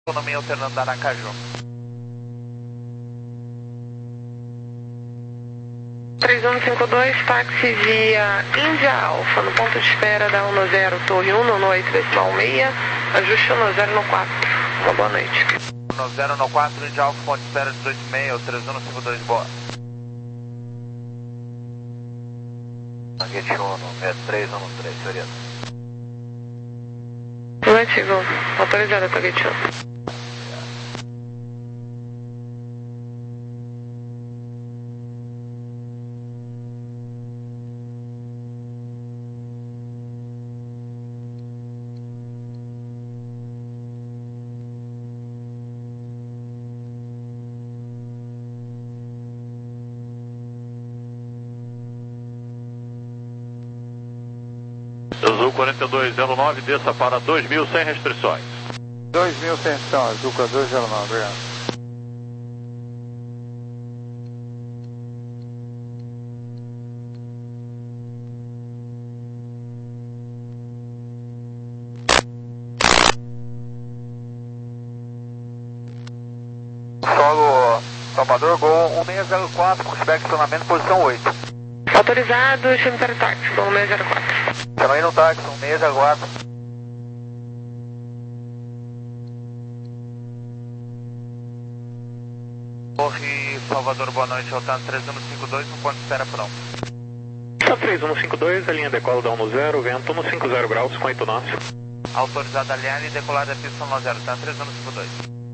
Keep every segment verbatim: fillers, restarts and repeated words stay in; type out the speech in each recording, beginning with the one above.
Economia alternando da Aracaju. três um cinco dois, táxi via Índia Alfa, no ponto de espera da um zero, torre um, no oito decimal seis, ajuste um zero no quatro. Uma boa noite. um zero no quatro, Índia Alfa, ponto de espera dezoito seis, três um cinco dois, boa. Target um, é três um três, senhorita. Noite, Igor. Autorizada, target um. Azul quarenta e dois zero nove, desça para dois mil sem restrições. dois mil sem restrição, Azul quarenta e dois zero nove, obrigado. Solo Salvador, Gol um seis zero quatro, pushback estacionamento, posição oito. Autorizado, cemitério táxi, Gol um seis zero quatro. Chama aí no táxi, um seis zero quatro. Torre Salvador, boa noite, Altan três um cinco dois, no ponto de espera pronto. três um cinco dois, a linha decola da um zero, vento no cinquenta graus, com oito nós. Autorizada a linha e decolar da pista um zero, Altan três um cinco dois.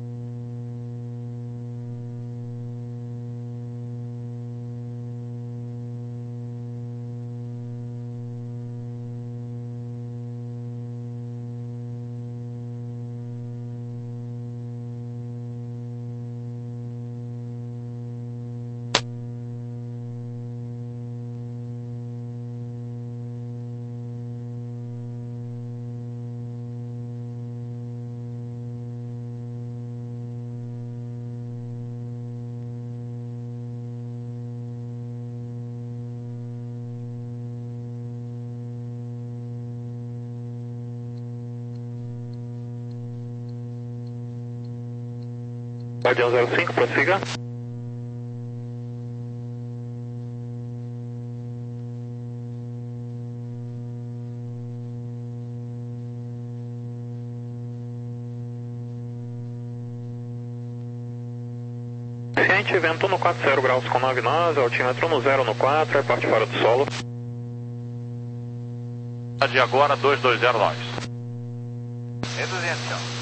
Guardião zero cinco, prossiga. Ciente, vento no quarenta graus com nove nós, altímetro no zero no quatro, é parte fora do solo. De agora dois dois zero nós. Reduzindo, então.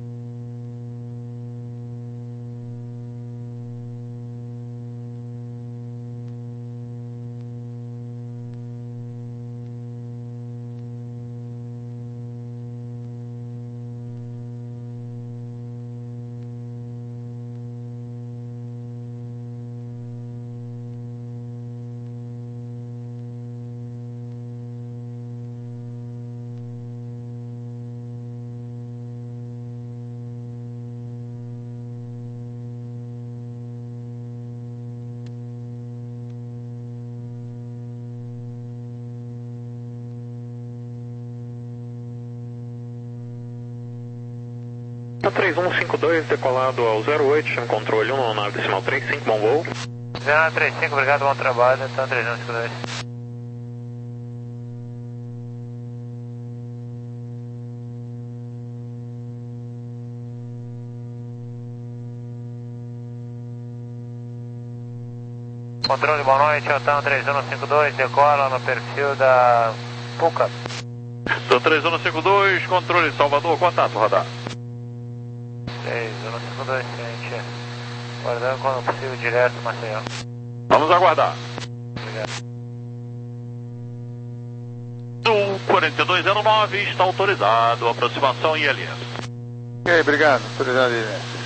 três um cinco dois, decolado ao zero oito, chama controle um, nave decimal trinta e cinco, bom voo. zero nove três cinco, obrigado, bom trabalho, então três um cinco dois. Controle, boa noite, Altan três um cinco dois, decola no perfil da Puca. Do três um cinco dois, controle Salvador, contato, radar. três um cinco dois, gente. Guardando quando possível direto, Maceió. Vamos aguardar. Obrigado. Sul quarenta e dois zero nove, está autorizado, aproximação em I L S. Ok, obrigado, autorizado I L S.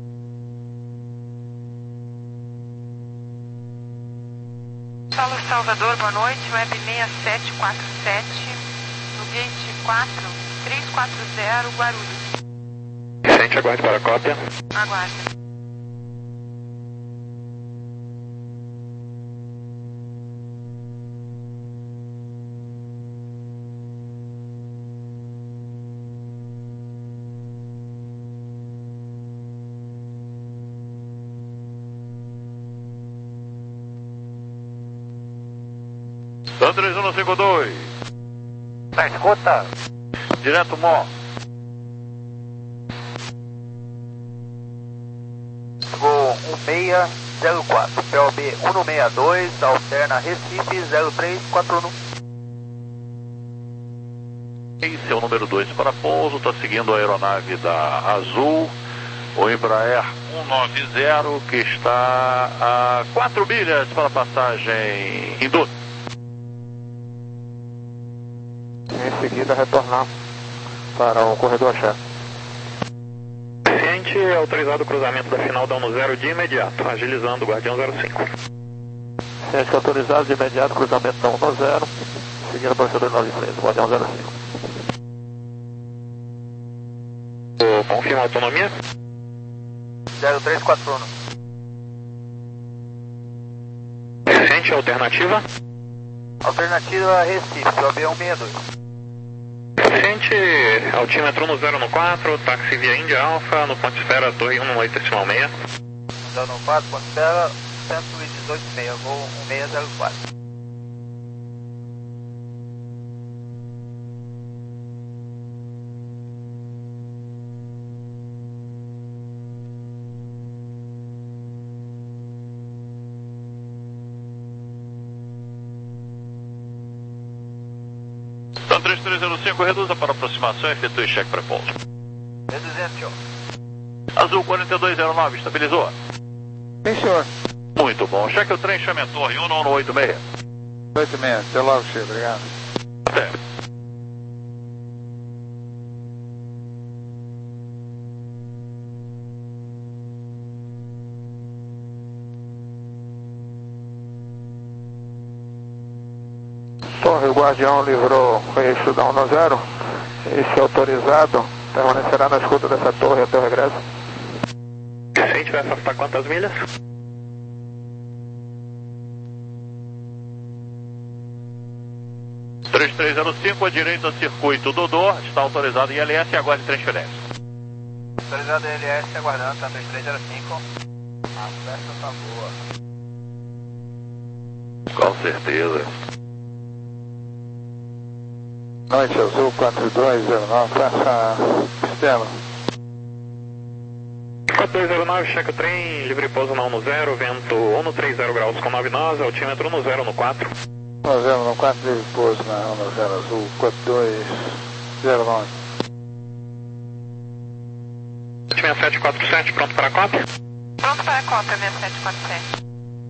Solo Salvador, boa noite, web seis sete quatro sete, no gate quatro, três quatro zero, Guarulhos. Gente, aguarde para a cópia. Aguarda. Dan três um cinco dois. Na escuta. Direto Mó. Gol um seis zero quatro. P O B um seis dois, alterna Recife zero três quatro um. Esse é o número dois para pouso, está seguindo a aeronave da Azul, o Embraer cento e noventa, que está a quatro milhas para passagem em Dutra. Em seguida, retornar para o corredor chefe. Ciente, autorizado o cruzamento da final da um zero de imediato, agilizando o Guardião zero cinco. Ciente autorizado de imediato, cruzamento da um zero, seguindo a procedura nove três, Guardião zero cinco. Confirma a autonomia? zero três quatro um. Ciente, alternativa? Alternativa Recife, P O B um seis dois. Ciente, altímetro no zero no quatro, táxi via Índia Alfa, no ponto espera, torre um no oito decimal seis. zero no quatro, ponto espera, cento e dezoito e meio, voo um seis zero quatro. Dan três três zero cinco, reduza para aproximação e efetue cheque pré-pouso. Reduzindo, senhor. Azul quarenta e dois zero nove, estabilizou? Sim, senhor. Muito bom. Cheque o trem, chame a torre um no oito seis. oito seis, até logo, chefe, obrigado. Até. Torre, o Guardião livrou o eixo da um zero. Esse autorizado permanecerá na escuta dessa torre até o regresso. Ciente, vai afastar quantas milhas? três três zero cinco, à direita, circuito Dodô, está autorizado em L S e aguarde transferência. Autorizado L S, aguardando, tá três três zero cinco. A festa tá boa. Com certeza. Noite Azul quatro dois zero nove, faça sistema. quatro dois zero nove, checa o trem, livre pouso na um zero, vento um três zero graus com nove nós, altímetro no zero no quatro. um zero no quatro, livre pouso na um zero Azul quatro dois zero nove. seis sete quatro sete, pronto para a cópia? Pronto para a cópia, seis sete quatro sete.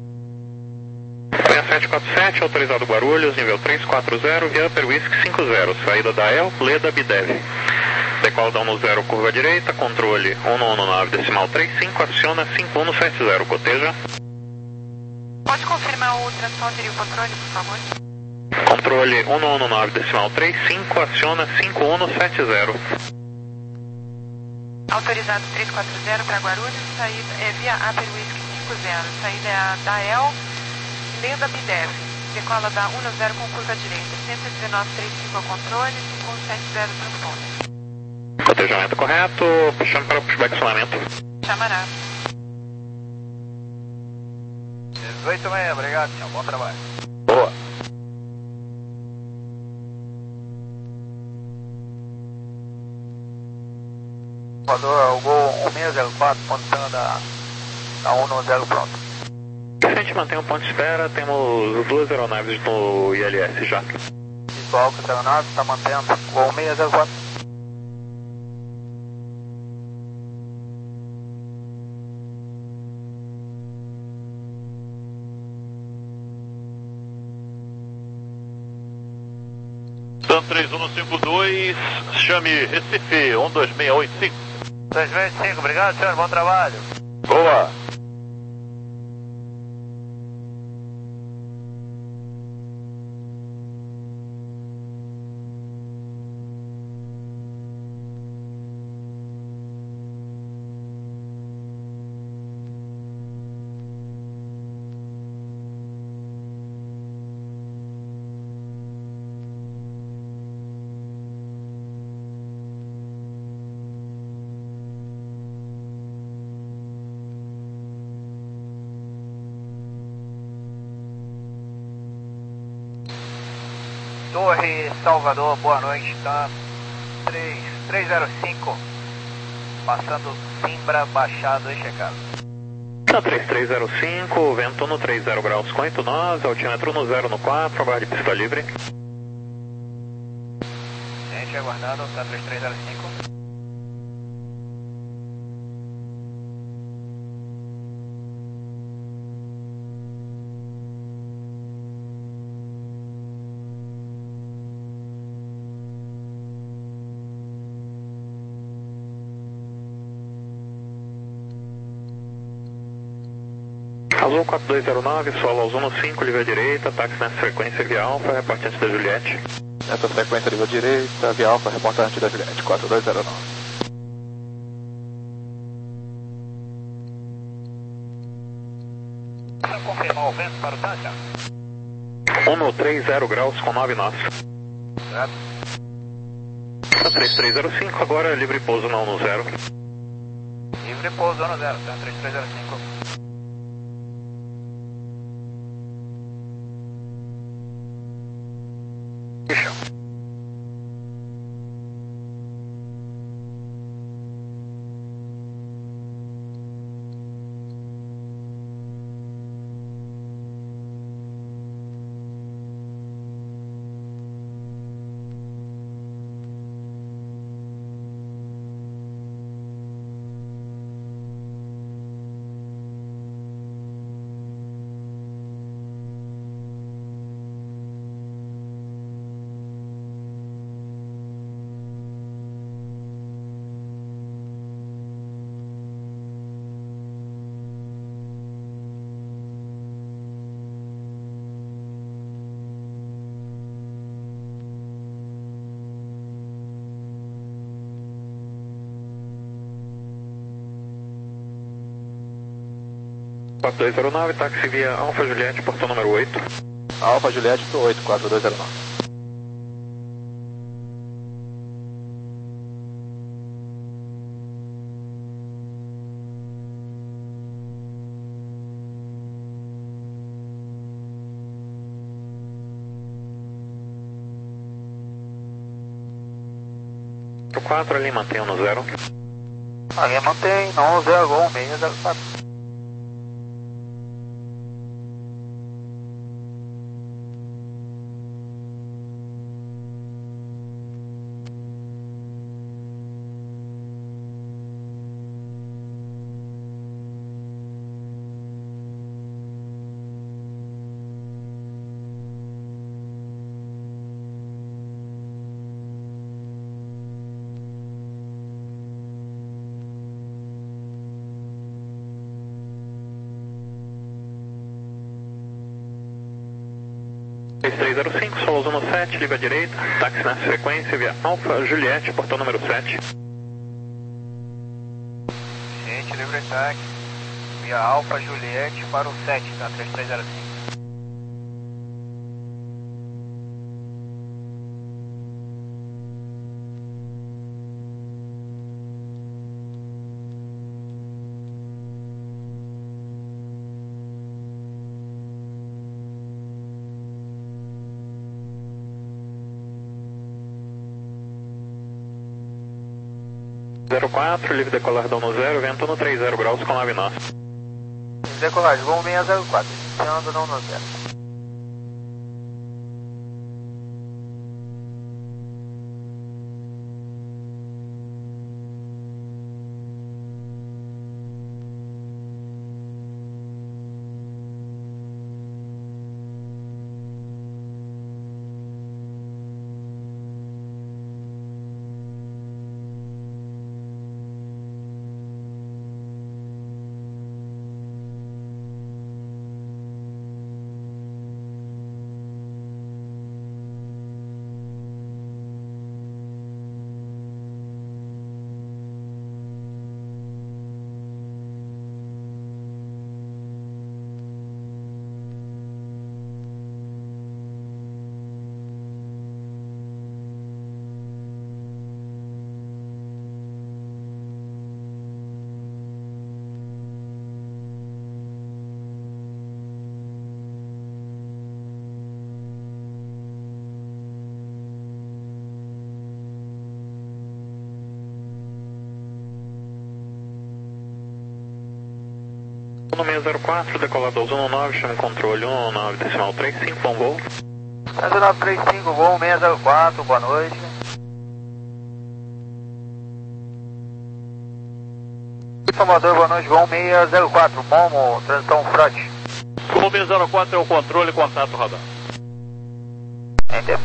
seis sete quatro sete, autorizado Guarulhos, nível três quatro zero, via Upper Whisky cinco zero, saída da El, Leda, Bidev. Decola da um zero, curva direita, controle um um nove decimal trinta e cinco, aciona cinco um sete zero, coteja. Pode confirmar o transponder e o controle, por favor? Controle um um nove decimal trinta e cinco, aciona cinco um sete zero. Autorizado três quatro zero para Guarulhos, saída é via Upper Whisky cinco zero, saída é a da El, Leda, Bidev. Decola da um zero com curva direita, cento e dezenove trinta e cinco ao controle, cinco um sete zero transponder. Cotejamento correto, puxando para o pushback solamento. Chamará. dezoito seis, obrigado, senhor. Bom trabalho. Boa. Voador, o gol um seis zero quatro, ponto da, da um zero pronto. A gente mantém um ponto de espera, temos duas aeronaves no I L S já. Visual que a aeronave está mantendo, gol um seis zero quatro. Dan três um cinco dois, chame Recife um dois seis oito cinco. dois seis cinco, obrigado, senhor. Bom trabalho. Boa. Torre Salvador, boa noite, tá três três zero cinco, passando Simbra, baixado e checado. Tá três três zero cinco, vento no trinta graus com oito nós, altímetro no zero no quatro, aguarde pista livre. Gente, aguardando, tá três três zero cinco. Azul quatro dois zero nove, solo Azul no cinco, livre à direita, táxi nessa frequência via Alfa, reporte antes da Juliette. Nessa frequência livre à direita, via Alfa, reporte antes da Juliette, quatro dois zero nove. Confirmar o vento para o Tantra. um no trinta graus com nove nós. Certo. Tá três três zero cinco, agora livre pouso não no zero. Livre pouso no zero, tá três três zero cinco. quatro dois zero nove, táxi via Alfa Juliette, portão número oito. Alfa Juliette oito, quatro dois zero nove. quatro ali, mantenha no zero. Ali mantém no zero um seis zero quatro. três três zero cinco, solo Azul no sete, livre à direita, táxi nessa frequência via Alfa Juliette, portão número sete. Gente, livre táxi, via Alfa Juliette para o sete, tá três três zero cinco. zero quatro, livre decolardão no zero, vento no trinta graus com nove nós. Decolagem, voo seis zero quatro, iniciando não no zero. no seis zero quatro, decolado doze nove, chama controle um nove decimal três cinco, bom voo. seis nove três cinco, voo seis zero quatro, boa noite. Salvador, boa noite, voo seis zero quatro, Momo, transição front. Voo seis zero quatro é o controle, contato radar. Entendo.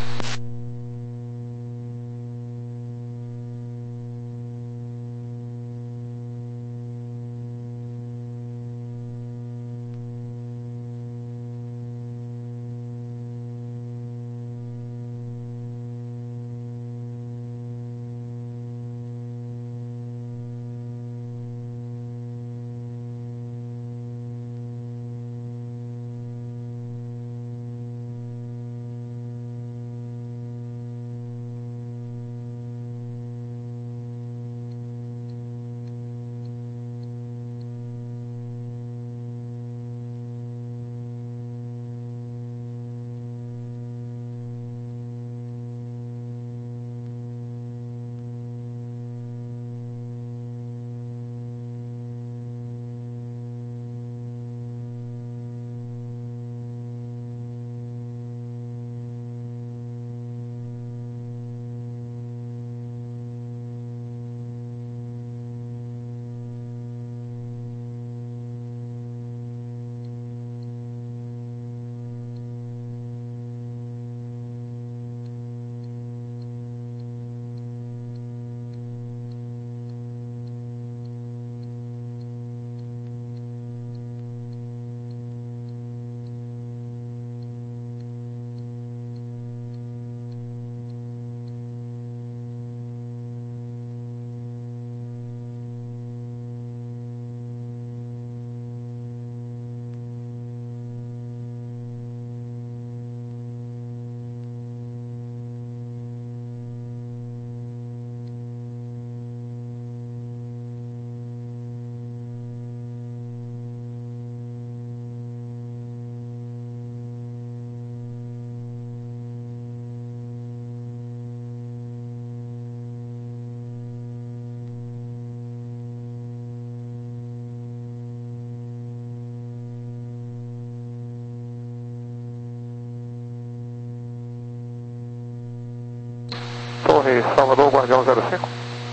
Torre Salvador, Guardião zero cinco.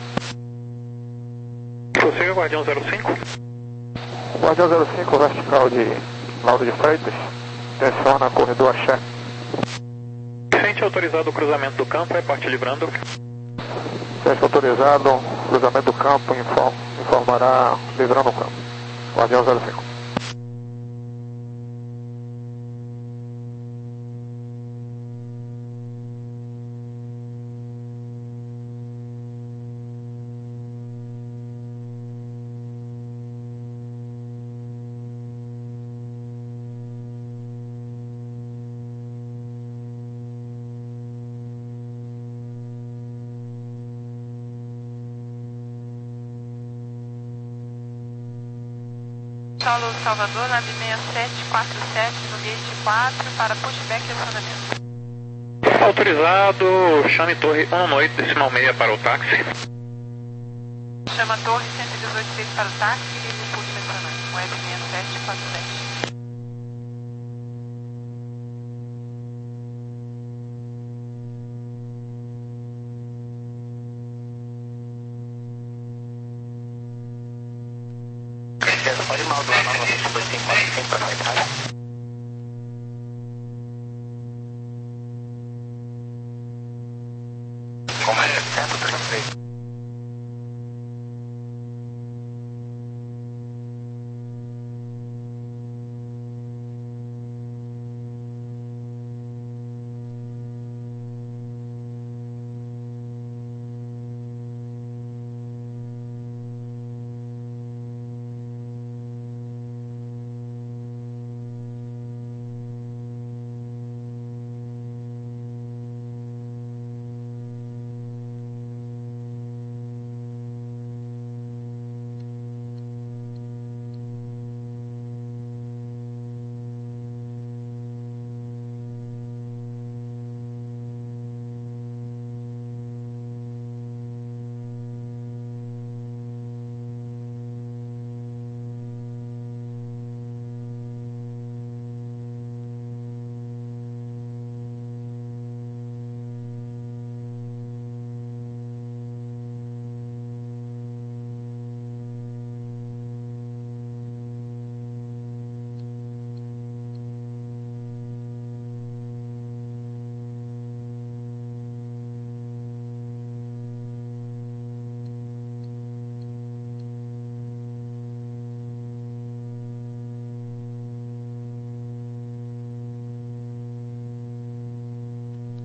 Prossiga, Guardião zero cinco. Guardião zero cinco, vertical de Lauro de Freitas. Tensiona corredor Axé. Frente autorizado o cruzamento do campo, é parte livrando. Frente autorizado, cruzamento do campo, inform, informará livrando o campo. Guardião zero cinco. Solo Salvador, nave seis sete quatro sete no gate quatro para pushback e acionamento. Autorizado, chame torre um oito decimal seis para o táxi. Chama torre cento e dezoito seis para o táxi e livre push e acionamento. Web seis sete quatro sete. Pode maldoar novamente dois cinco quatro cinco para a Itália. Comando cento e trinta e três.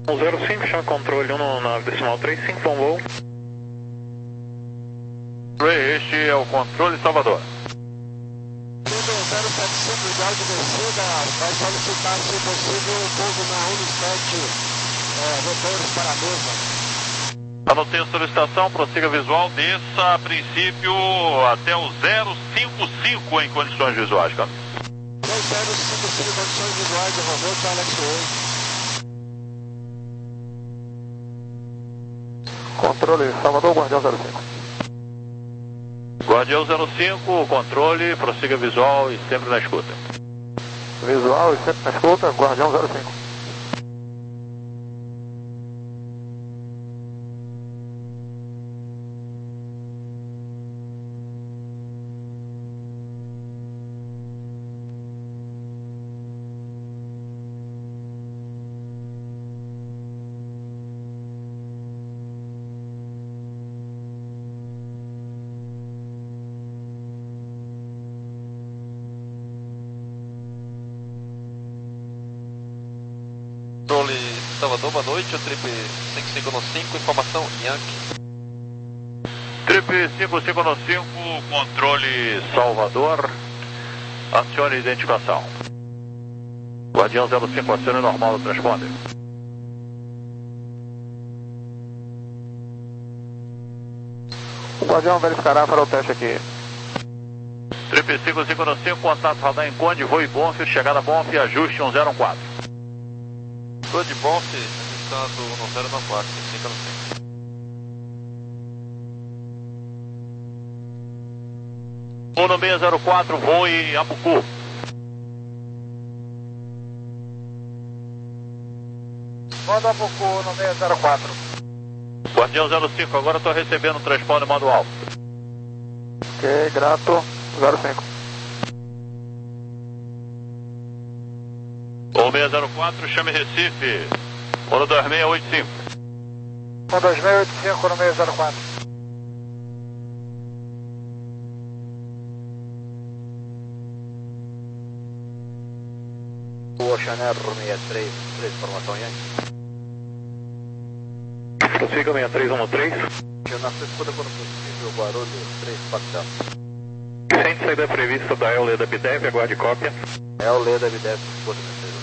um zero cinco, chama controle um no nove decimal três cinco, bom voo. Este é o controle Salvador. zero sete cinco, ideal de descida, vai solicitar, se possível, o pouso na Unisete, é, motores para a mesa. Anotei a solicitação, prossiga visual, desça a princípio até o zero cinco cinco em condições visuais, cara. zero cinco cinco condições visuais, devolveu para Alex Way. Controle Salvador, Guardião zero cinco. Guardião zero cinco, controle, prossiga visual e sempre na escuta. Visual e sempre na escuta, Guardião zero cinco. Controle Salvador, boa noite, o trip cinco cinco nove cinco, informação Yankee. Trip cinco cinco nove cinco, controle Salvador, acione identificação. Guardião zero cinco, acione normal do transponder. O Guardião verificará para o teste aqui. Trip cinco cinco nove cinco, contato radar em Conde, voo e Bonfim, chegada Bonfim, ajuste um zero um quatro. Conde Bonfim, ajustando um zero nove quatro, cinco cinco nove cinco. um no seis zero quatro, voo em Apucu. Manda Apucu no seis zero quatro. Guardião zero cinco, agora estou recebendo o transponder modo alto. Ok, grato, zero cinco. um seis zero quatro, chame Recife, um dois seis oito cinco. um dois seis oito cinco no seis zero quatro. O Ocean Air sessenta e três, três, informação Yankee. Prossiga seis três um três. Na sua escuta quando possível, Guarulhos três quatro zero. Sem saída prevista da E L Leda Bidev, aguarde cópia. É o Leda B dez, escuta na seis.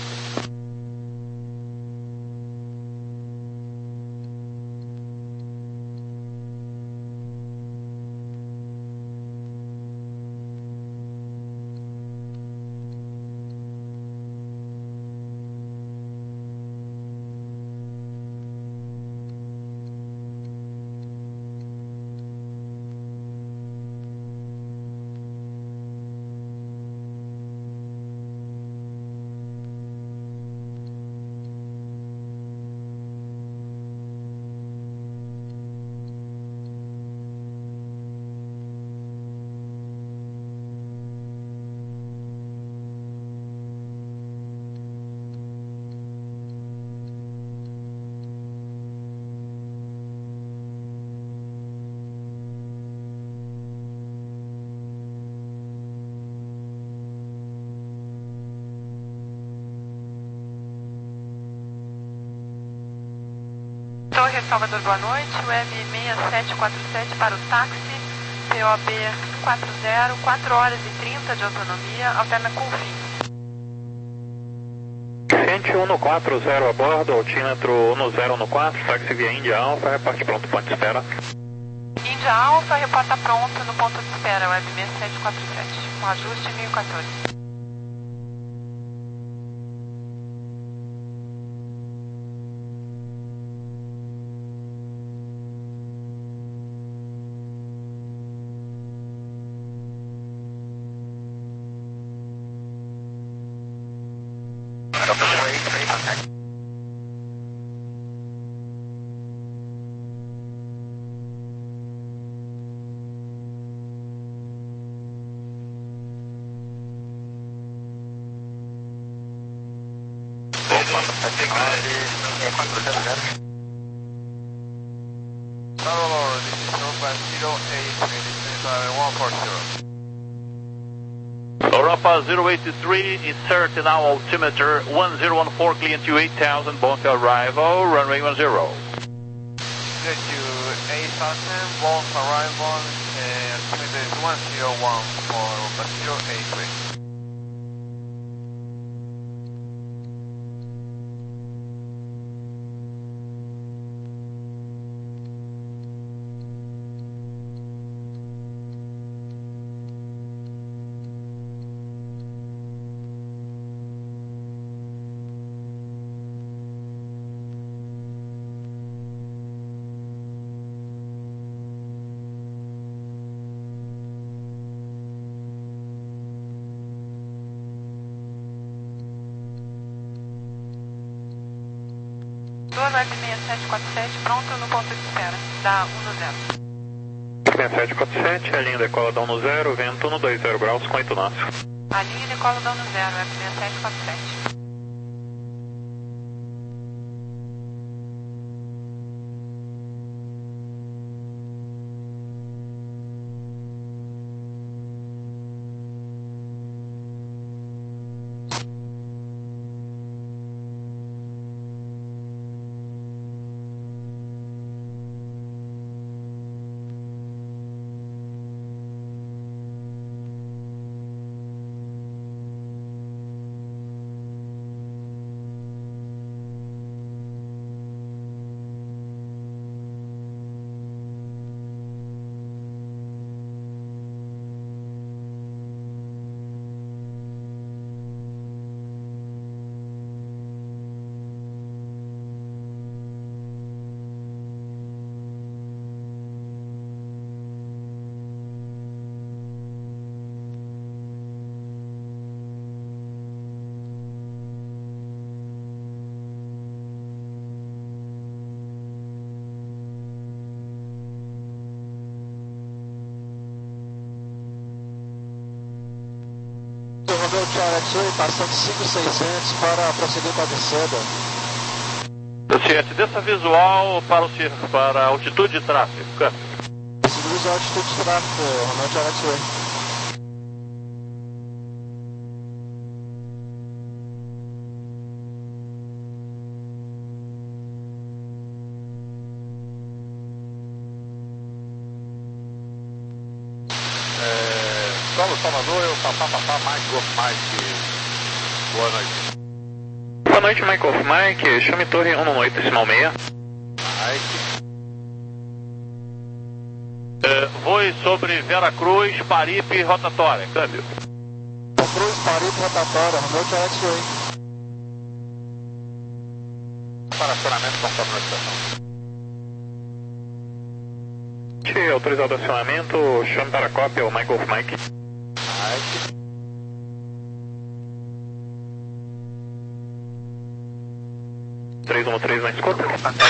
Torre Salvador, boa noite, web seis sete quatro sete para o táxi, P O B quatro zero, quatro horas e trinta de autonomia, alterna com fim. Gente um no quatro zero a bordo, altímetro um no zero no quatro, táxi via Índia Alfa, reparte pronto, ponto de espera. Índia Alfa, reporta pronto no ponto de espera, web seis sete quatro sete, com ajuste mil e quatorze. Papa zero eight three, insert now altimeter one zero one four, clear to eight thousand, bound to arrival, runway one zero. Clear to eight thousand, bound to arrival, and altimeter is one zero one for zero eight three. Web seis sete quatro sete, pronto no ponto de espera, da um no zero. seis sete quatro sete, a linha decola da um no zero, vento um dois zero graus com oito nós. A linha decola da um no zero, Web seis sete quatro sete. Romeo Charlie, passando cinco mil e seiscentos para prosseguir com a descida. Ciente dessa visual para, o, para a altitude de tráfego. Câmbio. Segura a altitude de tráfego, Romeo Charlie. Solo Salvador, eu papá, papá, Mike of Mike. Boa noite. Boa noite, Mike of Mike. Chame torre um oito, decimal seis. Mike. É, voe sobre Vera Cruz, Paripe, rotatória. Câmbio. Cruz, Paripe, rotatória. Romeo Charlie. Para acionamento conforme na estação. Autorizado acionamento, chame para a cópia o Mike of Mike. Mike. três um três na escuta.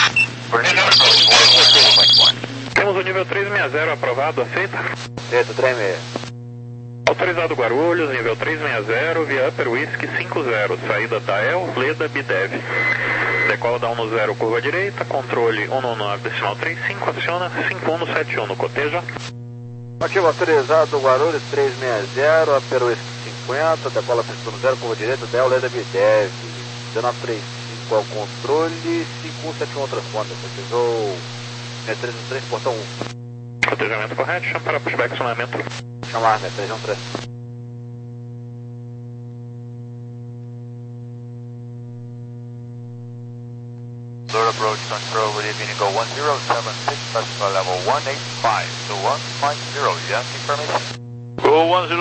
Temos o nível trezentos e sessenta aprovado, aceita? Aceito, três seis. Autorizado Guarulhos, nível trezentos e sessenta, via Upper Whiskey cinquenta, saída da El, Leda, Bidev. Decola da um no zero, curva direita, controle um nove decimal trinta e cinco, aciona cinco um sete um no coteja. Ativo autorizado Guarulhos trezentos e sessenta, Upper Whiskey cinquenta, decola pista no zero, curva direita, Del, Leda, Bidev. dezenove trinta e cinco ao controle, cinco um sete um transponda, precisou seis três um três, portão um. Cotejamento correto, chama para pushback acionamento. Chamar, seis três um três. Blur approach control, good evening, go one zero seven six, specify level one eight five, so one five zero, you have information? Go one zero